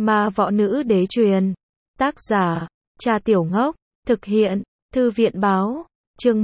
Ma võ nữ đế truyền. Tác giả, Cha Tiểu Ngốc. Thực hiện, Thư viện báo. Chương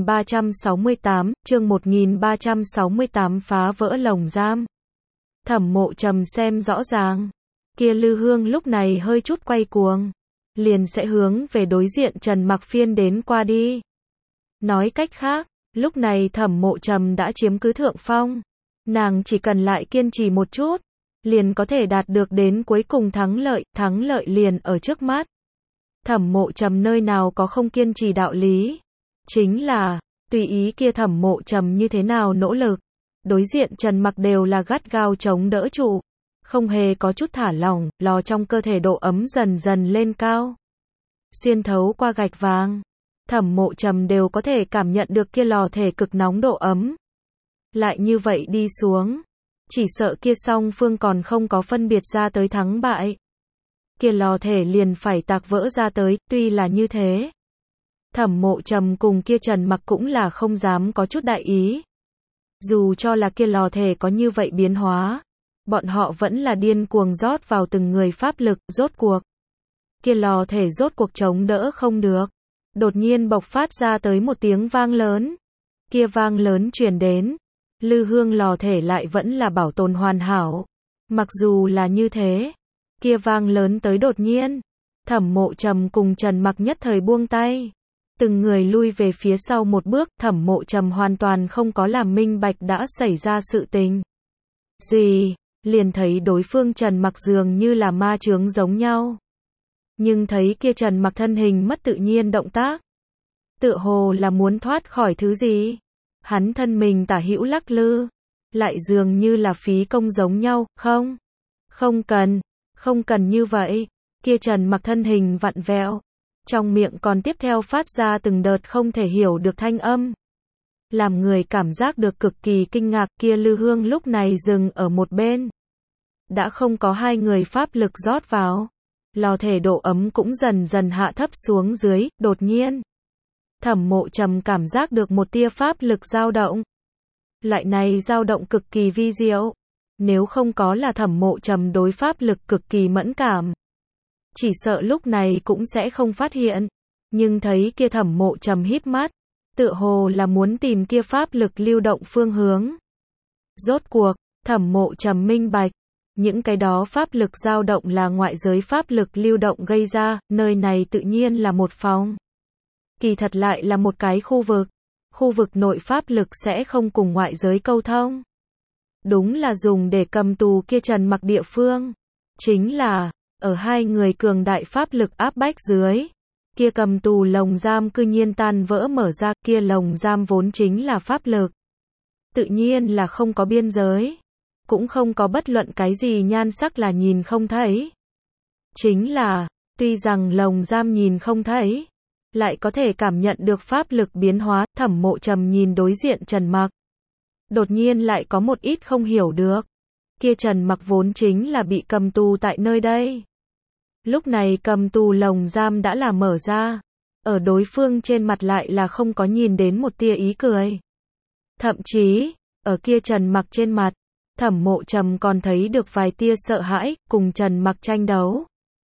1368, phá vỡ lồng giam. Thẩm Mộ Trầm xem rõ ràng. Kia Lư Hương lúc này hơi chút quay cuồng. Liền sẽ hướng về đối diện Trần Mặc phiên đến qua đi. Nói cách khác, lúc này Thẩm Mộ Trầm đã chiếm cứ thượng phong. Nàng chỉ cần lại kiên trì một chút, liền có thể đạt được đến cuối cùng thắng lợi liền ở trước mắt. Thẩm Mộ Trầm nơi nào có không kiên trì đạo lý. Chính là, tùy ý kia Thẩm Mộ Trầm như thế nào nỗ lực, đối diện Trần Mặc đều là gắt gao chống đỡ trụ, không hề có chút thả lỏng, lò trong cơ thể độ ấm dần dần lên cao. Xuyên thấu qua gạch vàng, Thẩm Mộ Trầm đều có thể cảm nhận được kia lò thể cực nóng độ ấm. Lại như vậy đi xuống, chỉ sợ kia song phương còn không có phân biệt ra tới thắng bại. Kia lò thể liền phải tạc vỡ ra tới, tuy là như thế. Thẩm Mộ Trầm cùng kia Trần Mặc cũng là không dám có chút đại ý. Dù cho là kia lò thể có như vậy biến hóa, bọn họ vẫn là điên cuồng rót vào từng người pháp lực, rốt cuộc. Kia lò thể rốt cuộc chống đỡ không được. Đột nhiên bộc phát ra tới một tiếng vang lớn. Kia vang lớn truyền đến. Lư Hương lò thể lại vẫn là bảo tồn hoàn hảo. Mặc dù là như thế, kia vang lớn tới đột nhiên. Thẩm Mộ Trầm cùng Trần Mặc nhất thời buông tay. Từng người lui về phía sau một bước, Thẩm Mộ Trầm hoàn toàn không có làm minh bạch đã xảy ra sự tình. Gì? Liền thấy đối phương Trần Mặc dường như là ma chướng giống nhau. Nhưng thấy kia Trần Mặc thân hình mất tự nhiên động tác. Tựa hồ là muốn thoát khỏi thứ gì. Hắn thân mình tả hữu lắc lư. Lại dường như là phí công giống nhau, không cần như vậy. Kia Trần Mặc thân hình vặn vẹo. Trong miệng còn tiếp theo phát ra từng đợt không thể hiểu được thanh âm. Làm người cảm giác được cực kỳ kinh ngạc. Kia Lư Hương lúc này dừng ở một bên. Đã không có hai người pháp lực rót vào. Lò thể độ ấm cũng dần dần hạ thấp xuống dưới, đột nhiên. Thẩm Mộ Trầm cảm giác được một tia pháp lực dao động. Loại này dao động cực kỳ vi diệu. Nếu không có là Thẩm Mộ Trầm đối pháp lực cực kỳ mẫn cảm, chỉ sợ lúc này cũng sẽ không phát hiện. Nhưng thấy kia Thẩm Mộ Trầm híp mắt, tựa hồ là muốn tìm kia pháp lực lưu động phương hướng. Rốt cuộc, Thẩm Mộ Trầm minh bạch. Những cái đó pháp lực dao động là ngoại giới pháp lực lưu động gây ra, nơi này tự nhiên là một phòng. Kỳ thật lại là một cái khu vực. Khu vực nội pháp lực sẽ không cùng ngoại giới câu thông. Đúng là dùng để cầm tù kia Trần Mặc địa phương. Chính là, ở hai người cường đại pháp lực áp bách dưới, kia cầm tù lồng giam cư nhiên tan vỡ mở ra, kia lồng giam vốn chính là pháp lực. Tự nhiên là không có biên giới. Cũng không có bất luận cái gì nhan sắc là nhìn không thấy. Chính là, tuy rằng lồng giam nhìn không thấy, lại có thể cảm nhận được pháp lực biến hóa. Thẩm Mộ Trầm nhìn đối diện Trần Mặc. Đột nhiên lại có một ít không hiểu được. Kia Trần Mặc vốn chính là bị cầm tù tại nơi đây. Lúc này cầm tù lồng giam đã là mở ra. Ở đối phương trên mặt lại là không có nhìn đến một tia ý cười. Thậm chí, ở kia Trần Mặc trên mặt, Thẩm Mộ Trầm còn thấy được vài tia sợ hãi, cùng Trần Mặc tranh đấu.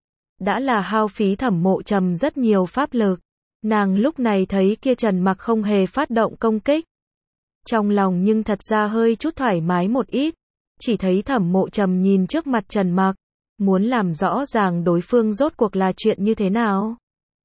Đã là hao phí Thẩm Mộ Trầm rất nhiều pháp lực. Nàng lúc này thấy kia Trần Mặc không hề phát động công kích. Trong lòng nhưng thật ra hơi chút thoải mái một ít. Chỉ thấy Thẩm Mộ Trầm nhìn trước mặt Trần Mặc, muốn làm rõ ràng đối phương rốt cuộc là chuyện như thế nào.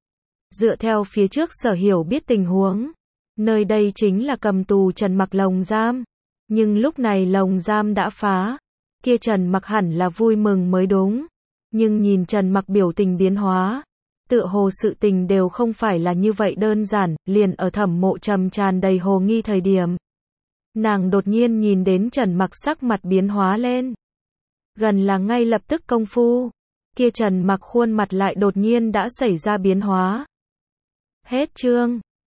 Dựa theo phía trước sở hiểu biết tình huống, nơi đây chính là cầm tù Trần Mặc lồng giam. Nhưng lúc này lồng giam đã phá, kia Trần Mặc hẳn là vui mừng mới đúng. Nhưng nhìn Trần Mặc biểu tình biến hóa, tựa hồ sự tình đều không phải là như vậy đơn giản. Liền ở Thẩm Mộ Trầm tràn đầy hồ nghi thời điểm, nàng đột nhiên nhìn đến Trần Mặc sắc mặt biến hóa lên. Gần là ngay lập tức công phu, kia Trần Mặc khuôn mặt lại đột nhiên đã xảy ra biến hóa. Hết chương.